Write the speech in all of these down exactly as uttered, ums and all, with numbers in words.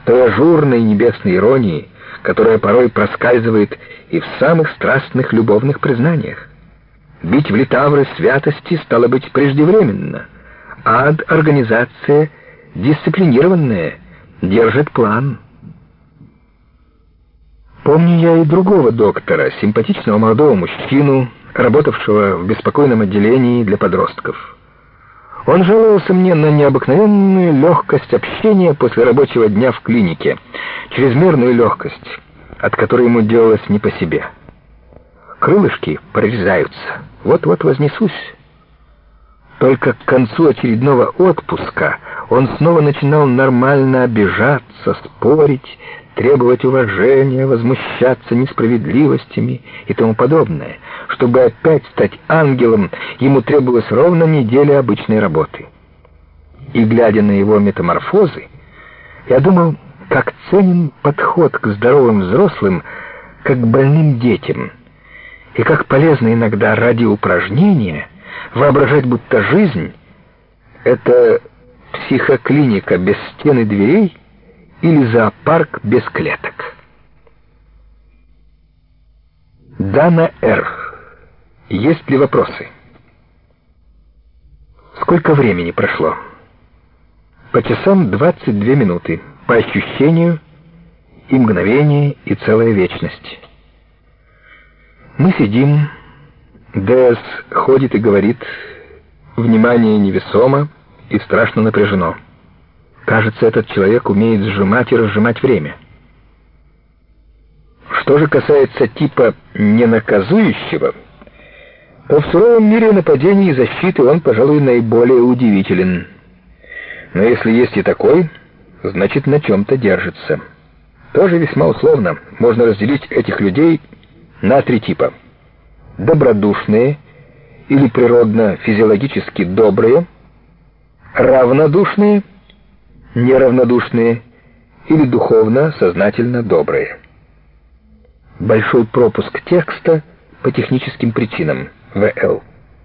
той ажурной небесной иронии, которая порой проскальзывает и в самых страстных любовных признаниях. Бить в литавры святости стало быть преждевременно. Ад — организация дисциплинированная, держит план. Помню я и другого доктора, симпатичного молодого мужчину, работавшего в беспокойном отделении для подростков. Он жаловался мне на необыкновенную легкость общения после рабочего дня в клинике, чрезмерную легкость, от которой ему делалось не по себе. Крылышки прорезаются, вот-вот вознесусь. Только к концу очередного отпуска он снова начинал нормально обижаться, спорить, требовать уважения, возмущаться несправедливостями и тому подобное. Чтобы опять стать ангелом, ему требовалась ровно неделя обычной работы. И, глядя на его метаморфозы, я думал, как ценен подход к здоровым взрослым, как к больным детям, и как полезно иногда ради упражнения воображать, будто жизнь — это психоклиника без стен и дверей или зоопарк без клеток. Дана Р. Есть ли вопросы? Сколько времени прошло? По часам двадцать две минуты. По ощущению и мгновение, и целая вечность. Мы сидим, Д.С. ходит и говорит, внимание невесомо и страшно напряжено. Кажется, этот человек умеет сжимать и разжимать время. Что же касается типа ненаказующего, то в суровом мире нападений и защиты он, пожалуй, наиболее удивителен. Но если есть и такой, значит, на чем-то держится. Тоже весьма условно можно разделить этих людей на три типа. Добродушные или природно-физиологически добрые, равнодушные, неравнодушные или духовно-сознательно добрые. Большой пропуск текста по техническим причинам. В Л.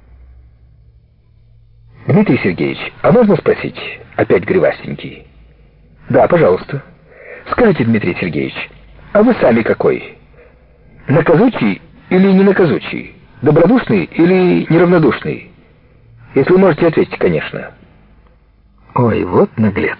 Дмитрий Сергеевич, а можно спросить? Опять гривастенький. Да, пожалуйста. Скажите, Дмитрий Сергеевич, а вы сами какой? Наказучий или не наказучий? Добродушный или неравнодушный? Если вы можете ответить, конечно. Ой, вот наглец.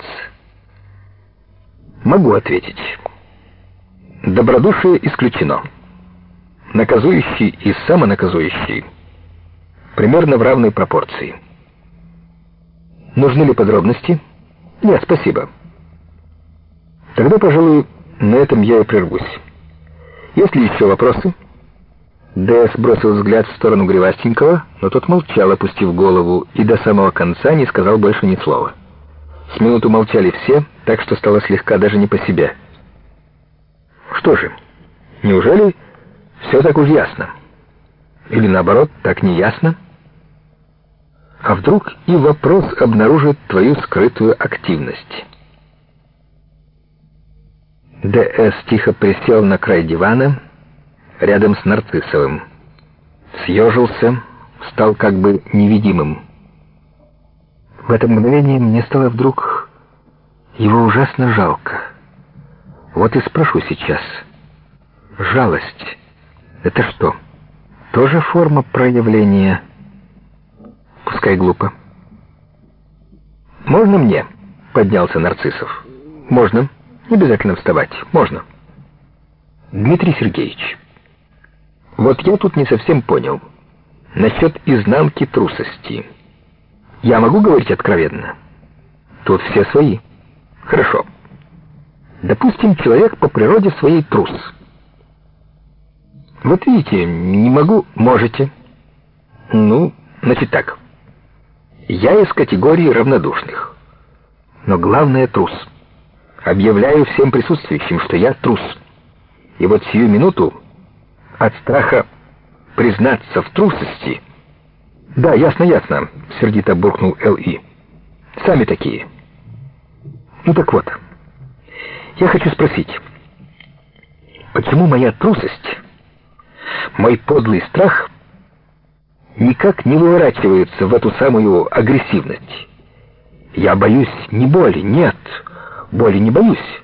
Могу ответить. Добродушие исключено. Наказующий и самонаказующий примерно в равной пропорции. Нужны ли подробности? Нет, спасибо. Тогда, пожалуй, на этом я и прервусь. Есть ли еще вопросы? Д.С. бросил взгляд в сторону Гривастенького, но тот молчал, опустив голову, и до самого конца не сказал больше ни слова. С минуту молчали все, так что стало слегка даже не по себе. Что же, неужели все так уж ясно? Или наоборот, так не ясно? А вдруг и вопрос обнаружит твою скрытую активность? Д.С. тихо присел на край дивана рядом с Нарциссовым. Съежился, стал как бы невидимым. В это мгновение мне стало вдруг его ужасно жалко. Вот и спрошу сейчас. Жалость — это что? Тоже форма проявления? Пускай глупо. «Можно мне?» — поднялся Нарциссов. «Можно. Не обязательно вставать. Можно». «Дмитрий Сергеевич, вот я тут не совсем понял. Насчет изнанки трусости. Я могу говорить откровенно? Тут все свои. Хорошо. Допустим, человек по природе своей трус. Вот видите, не могу, можете. Ну, значит так. Я из категории равнодушных. Но главное — трус. Объявляю всем присутствующим, что я трус. И вот сию минуту от страха признаться в трусости... Да, ясно, ясно, сердито буркнул Л.И. Сами такие. Ну так вот, я хочу спросить, почему моя трусость, мой подлый страх никак не выворачивается в эту самую агрессивность? Я боюсь не боли, нет, боли не боюсь.